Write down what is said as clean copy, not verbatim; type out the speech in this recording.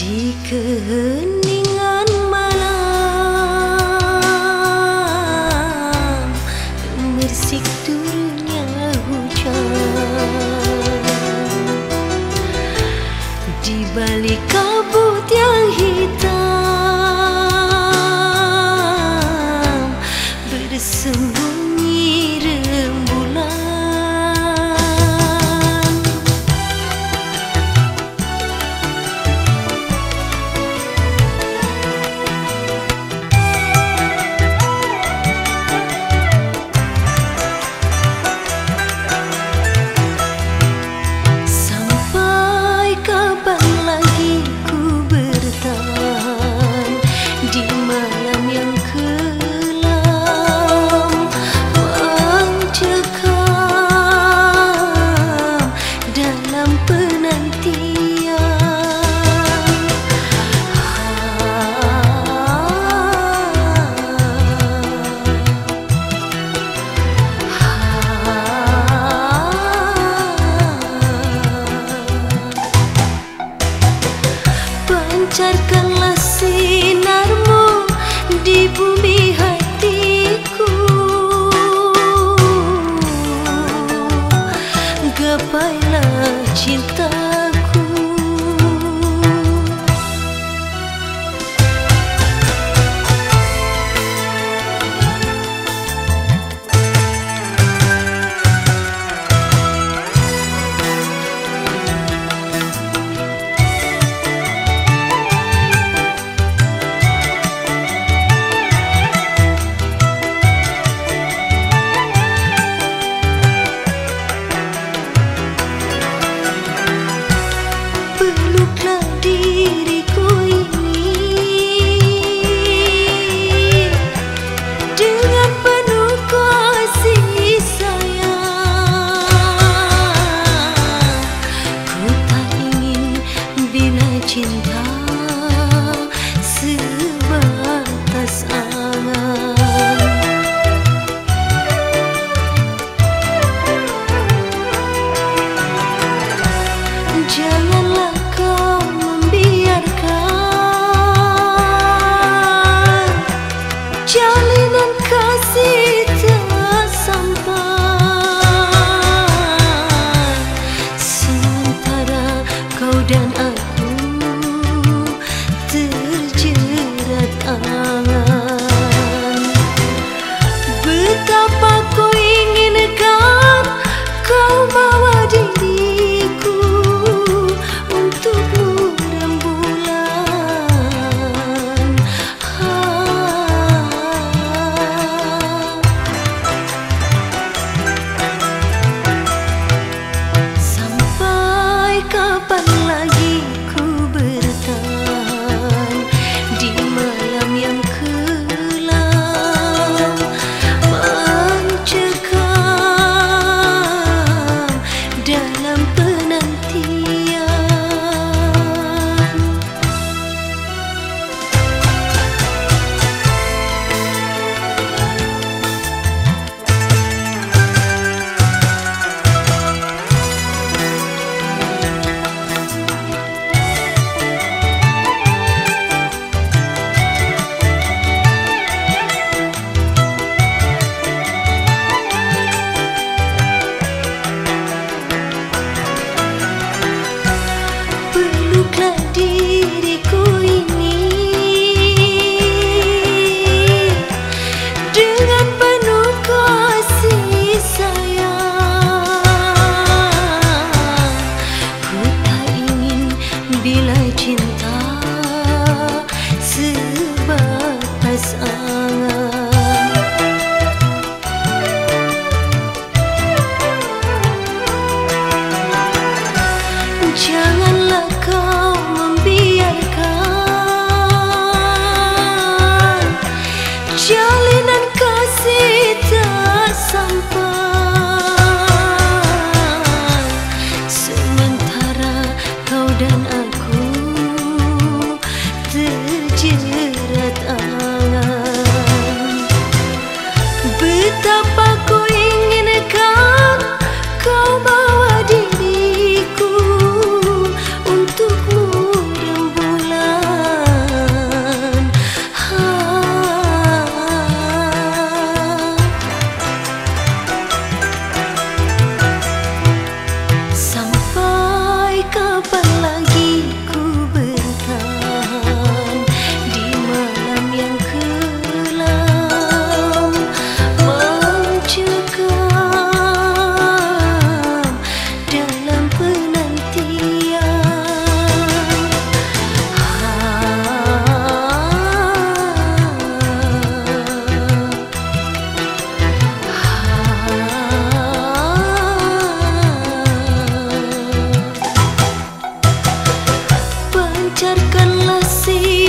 Di keheningan malam, mersik turunnya hujan. Di balik kabut yang hitam, bersembunyi rembulan. Pancarkanlah sinarmu di bumi hatiku, gapailah cintaku. Diriku ini dengan penuh kasih sayang. Ku tak ingin bila cinta sebatas angan. Janganlah kau jalinan kasih tak sampai, sementara kau dan aku terjerat angan. Betapa ku inginkan kau bawa diriku untukmu rembulan. Kapan lagi ku bertahan di malam yang kelam, mencekam dalam penantian. Diriku ini dengan penuh kasih sayang. Ku tak ingin bila cinta sebatas angan. Janganlah kau membiarkan jalinan kasih tak sampai, sementara kau dan aku terjerat angan. Betapa ku inginkan kau bawa diriku untukmu rembulan. kasih